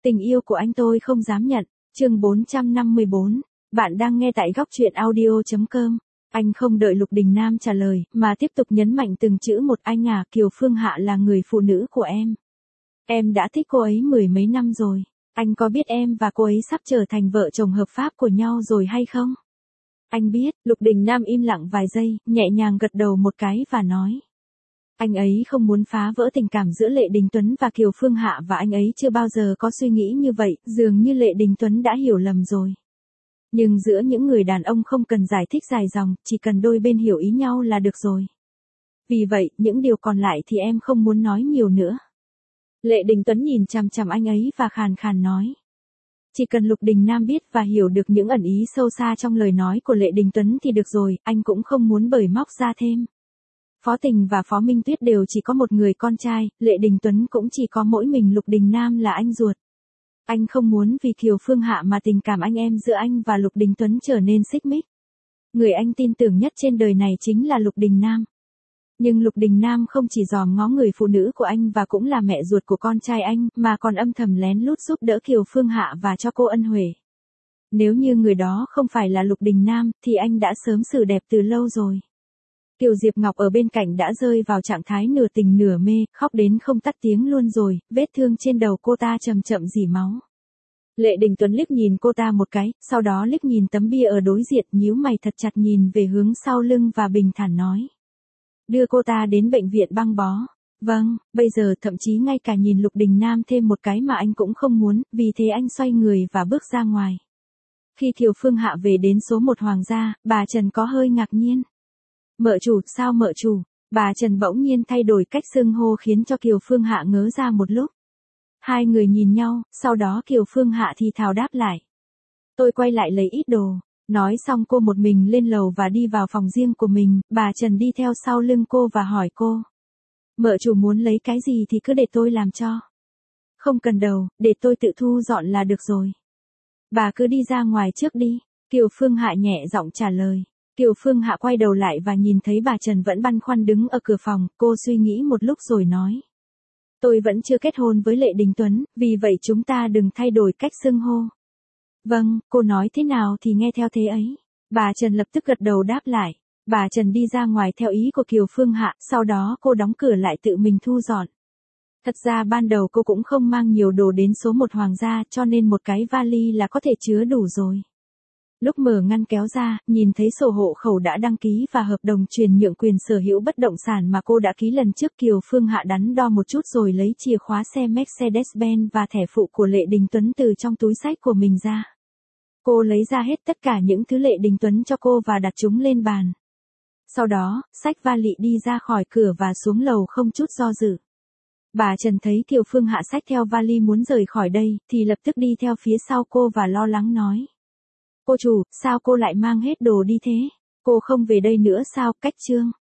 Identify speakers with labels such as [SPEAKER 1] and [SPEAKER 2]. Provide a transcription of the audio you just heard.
[SPEAKER 1] Tình yêu của anh tôi không dám nhận. Chương 454. Bạn đang nghe tại góc truyện audio.com. Anh không đợi Lục Đình Nam trả lời, mà tiếp tục nhấn mạnh từng chữ một. Anh à, Kiều Phương Hạ là người phụ nữ của em. Em đã thích cô ấy mười mấy năm rồi. Anh có biết em và cô ấy sắp trở thành vợ chồng hợp pháp của nhau rồi hay không? Anh biết. Lục Đình Nam im lặng vài giây, nhẹ nhàng gật đầu một cái và nói. Anh ấy không muốn phá vỡ tình cảm giữa Lệ Đình Tuấn và Kiều Phương Hạ, và anh ấy chưa bao giờ có suy nghĩ như vậy, dường như Lệ Đình Tuấn đã hiểu lầm rồi. Nhưng giữa những người đàn ông không cần giải thích dài dòng, chỉ cần đôi bên hiểu ý nhau là được rồi. Vì vậy, những điều còn lại thì em không muốn nói nhiều nữa. Lệ Đình Tuấn nhìn chằm chằm anh ấy và khàn khàn nói. Chỉ cần Lục Đình Nam biết và hiểu được những ẩn ý sâu xa trong lời nói của Lệ Đình Tuấn thì được rồi, anh cũng không muốn bởi móc ra thêm. Phó Tình và Phó Minh Tuyết đều chỉ có một người con trai, Lệ Đình Tuấn cũng chỉ có mỗi mình Lục Đình Nam là anh ruột. Anh không muốn vì Kiều Phương Hạ mà tình cảm anh em giữa anh và Lục Đình Tuấn trở nên xích mích. Người anh tin tưởng nhất trên đời này chính là Lục Đình Nam. Nhưng Lục Đình Nam không chỉ dòm ngó người phụ nữ của anh và cũng là mẹ ruột của con trai anh, mà còn âm thầm lén lút giúp đỡ Kiều Phương Hạ và cho cô ân huệ. Nếu như người đó không phải là Lục Đình Nam, thì anh đã sớm xử đẹp từ lâu rồi. Kiều Diệp Ngọc ở bên cạnh đã rơi vào trạng thái nửa tình nửa mê, khóc đến không tắt tiếng luôn rồi, vết thương trên đầu cô ta chậm chậm rỉ máu. Lệ Đình Tuấn liếc nhìn cô ta một cái, sau đó liếc nhìn tấm bia ở đối diện, nhíu mày thật chặt nhìn về hướng sau lưng và bình thản nói. Đưa cô ta đến bệnh viện băng bó. Vâng, bây giờ thậm chí ngay cả nhìn Lục Đình Nam thêm một cái mà anh cũng không muốn, vì thế anh xoay người và bước ra ngoài. Khi Kiều Phương Hạ về đến số 1 Hoàng gia, bà Trần có hơi ngạc nhiên. Mợ chủ, sao mợ chủ? Bà Trần bỗng nhiên thay đổi cách xưng hô khiến cho Kiều Phương Hạ ngớ ra một lúc. Hai người nhìn nhau, sau đó Kiều Phương Hạ thì thào đáp lại. Tôi quay lại lấy ít đồ. Nói xong cô một mình lên lầu và đi vào phòng riêng của mình, bà Trần đi theo sau lưng cô và hỏi cô. Mợ chủ muốn lấy cái gì thì cứ để tôi làm cho. Không cần đâu, để tôi tự thu dọn là được rồi. Bà cứ đi ra ngoài trước đi, Kiều Phương Hạ nhẹ giọng trả lời. Kiều Phương Hạ quay đầu lại và nhìn thấy bà Trần vẫn băn khoăn đứng ở cửa phòng, cô suy nghĩ một lúc rồi nói. Tôi vẫn chưa kết hôn với Lệ Đình Tuấn, vì vậy chúng ta đừng thay đổi cách xưng hô. Vâng, cô nói thế nào thì nghe theo thế ấy. Bà Trần lập tức gật đầu đáp lại. Bà Trần đi ra ngoài theo ý của Kiều Phương Hạ, sau đó cô đóng cửa lại tự mình thu dọn. Thật ra ban đầu cô cũng không mang nhiều đồ đến số 1 Hoàng gia, cho nên một cái vali là có thể chứa đủ rồi. Lúc mở ngăn kéo ra, nhìn thấy sổ hộ khẩu đã đăng ký và hợp đồng chuyển nhượng quyền sở hữu bất động sản mà cô đã ký lần trước, Kiều Phương Hạ đắn đo một chút rồi lấy chìa khóa xe Mercedes-Benz và thẻ phụ của Lệ Đình Tuấn từ trong túi xách của mình ra. Cô lấy ra hết tất cả những thứ Lệ Đình Tuấn cho cô và đặt chúng lên bàn. Sau đó, xách vali đi ra khỏi cửa và xuống lầu không chút do dự. Bà Trần thấy Kiều Phương Hạ xách theo vali muốn rời khỏi đây, thì lập tức đi theo phía sau cô và lo lắng nói. Cô chủ, sao cô lại mang hết đồ đi thế? Cô không về đây nữa sao? Cách chương.